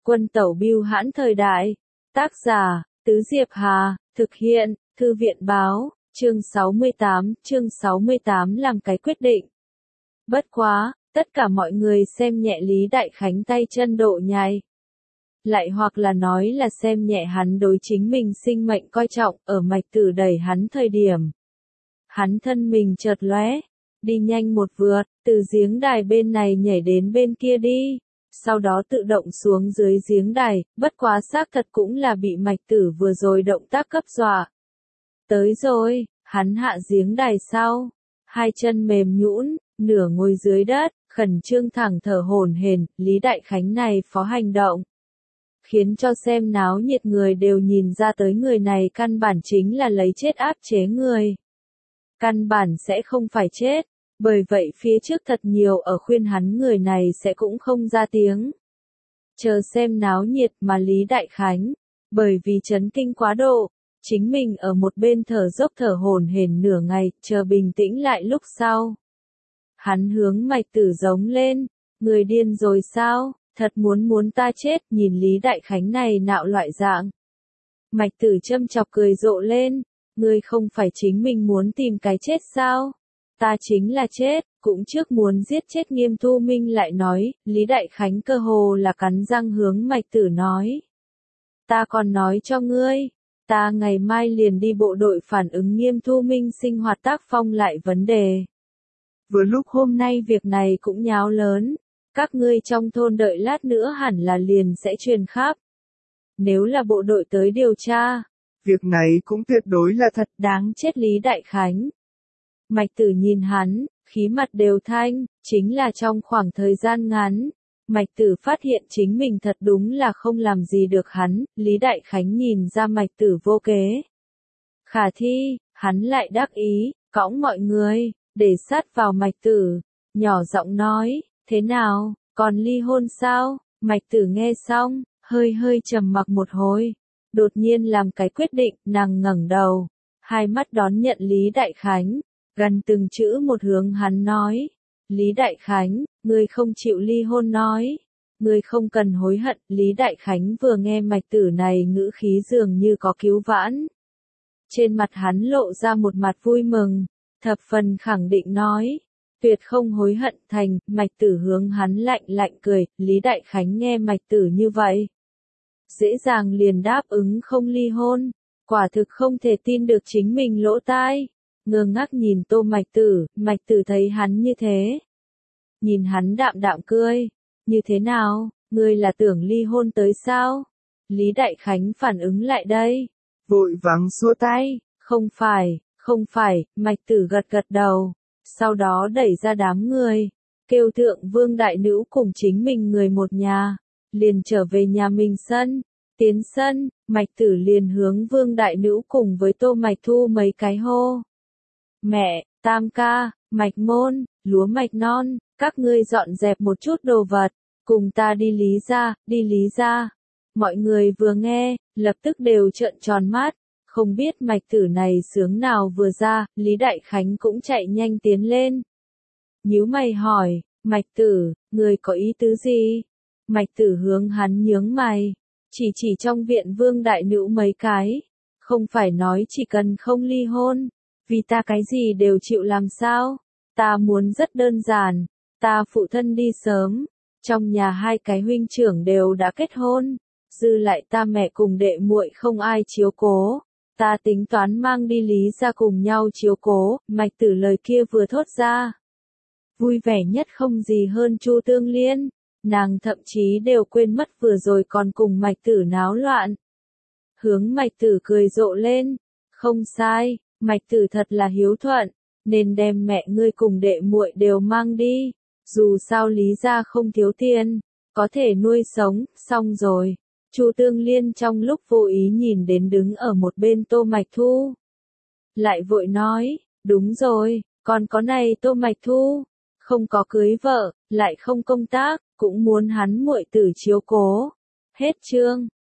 Quân tẩu bưu hãn thời đại. Tác giả, Tứ Diệp Hà, thực hiện, Thư viện báo, chương 68 làm cái quyết định. Bất quá, tất cả mọi người xem nhẹ Lý Đại Khánh tay chân độ nhai. Lại hoặc là nói là xem nhẹ hắn đối chính mình sinh mệnh coi trọng ở mạch tử đẩy hắn thời điểm. Hắn thân mình chợt lóe, đi nhanh một vượt, từ giếng đài bên này nhảy đến bên kia đi, sau đó tự động xuống dưới giếng đài, bất quá xác thật cũng là bị mạch tử vừa rồi động tác cấp dọa. Tới rồi, hắn hạ giếng đài sau, hai chân mềm nhũn, nửa ngồi dưới đất, khẩn trương thẳng thở hổn hển, Lý Đại Khánh này phó hành động, khiến cho xem náo nhiệt người đều nhìn ra tới người này căn bản chính là lấy chết áp chế người. Căn bản sẽ không phải chết, bởi vậy phía trước thật nhiều ở khuyên hắn người này sẽ cũng không ra tiếng. Chờ xem náo nhiệt mà Lý Đại Khánh, bởi vì chấn kinh quá độ, chính mình ở một bên thở dốc thở hổn hển nửa ngày, chờ bình tĩnh lại lúc sau. Hắn hướng mạch tử giống lên, người điên rồi sao, thật muốn ta chết, nhìn Lý Đại Khánh này nạo loại dạng. Mạch tử châm chọc cười rộ lên, ngươi không phải chính mình muốn tìm cái chết sao? Ta chính là chết, cũng trước muốn giết chết Nghiêm Thu Minh lại nói, Lý Đại Khánh cơ hồ là cắn răng hướng mạch tử nói. Ta còn nói cho ngươi, ta ngày mai liền đi bộ đội phản ứng Nghiêm Thu Minh sinh hoạt tác phong lại vấn đề. Vừa lúc hôm nay việc này cũng nháo lớn, các ngươi trong thôn đợi lát nữa hẳn là liền sẽ truyền khắp. Nếu là bộ đội tới điều tra, việc này cũng tuyệt đối là thật. Đáng chết Lý Đại Khánh. Mạch tử nhìn hắn, khí mặt đều thanh, chính là trong khoảng thời gian ngắn. Mạch tử phát hiện chính mình thật đúng là không làm gì được hắn, Lý Đại Khánh nhìn ra mạch tử vô kế. Khả thi, hắn lại đắc ý, cõng mọi người, để sát vào mạch tử, nhỏ giọng nói, thế nào, còn ly hôn sao? Mạch tử nghe xong, hơi trầm mặc một hồi, đột nhiên làm cái quyết định, nàng ngẩng đầu, hai mắt đón nhận Lý Đại Khánh, gần từng chữ một hướng hắn nói, Lý Đại Khánh, ngươi không chịu ly hôn nói, ngươi không cần hối hận. Lý Đại Khánh vừa nghe mạch tử này ngữ khí dường như có cứu vãn. Trên mặt hắn lộ ra một mặt vui mừng, thập phần khẳng định nói, tuyệt không hối hận. Thành, mạch tử hướng hắn lạnh cười, Lý Đại Khánh nghe mạch tử như vậy, dễ dàng liền đáp ứng không ly hôn, quả thực không thể tin được chính mình lỗ tai, ngơ ngác nhìn Tô Mạch Tử thấy hắn như thế, nhìn hắn đạm cười, như thế nào, ngươi là tưởng ly hôn tới sao? Lý Đại Khánh phản ứng lại đây, vội vàng xua tay, không phải, mạch tử gật đầu, sau đó đẩy ra đám người, kêu thượng Vương đại nữ cùng chính mình người một nhà, liền trở về nhà mình sân. Tiến sân, mạch tử liền hướng Vương đại nữ cùng với Tô Mạch Thu mấy cái hô. Mẹ, Tam ca, Mạch Môn, Lúa Mạch Non, các ngươi dọn dẹp một chút đồ vật, cùng ta đi Lý gia. Mọi người vừa nghe, lập tức đều trợn tròn mắt, không biết mạch tử này sướng nào vừa ra, Lý Đại Khánh cũng chạy nhanh tiến lên. Nhíu mày hỏi, Mạch tử, người có ý tứ gì? Mạch tử hướng hắn nhướng mày, chỉ trong viện Vương đại nữ mấy cái, không phải nói chỉ cần không ly hôn, vì ta cái gì đều chịu làm sao? Ta muốn rất đơn giản, ta phụ thân đi sớm, trong nhà hai cái huynh trưởng đều đã kết hôn, dư lại ta mẹ cùng đệ muội không ai chiếu cố, ta tính toán mang đi Lý gia cùng nhau chiếu cố. Mạch tử lời kia vừa thốt ra, vui vẻ nhất không gì hơn Chu Tương Liên, nàng thậm chí đều quên mất vừa rồi còn cùng mạch tử náo loạn. Hướng mạch tử cười rộ lên, không sai, mạch tử thật là hiếu thuận, nên đem mẹ ngươi cùng đệ muội đều mang đi, dù sao Lý gia không thiếu tiền, có thể nuôi sống. Xong rồi, Chu Tương Liên trong lúc vô ý nhìn đến đứng ở một bên Tô Mạch Thu, lại vội nói, đúng rồi, còn có này Tô Mạch Thu, không có cưới vợ, lại không công tác, cũng muốn hắn muội tử chiếu cố. Hết chương.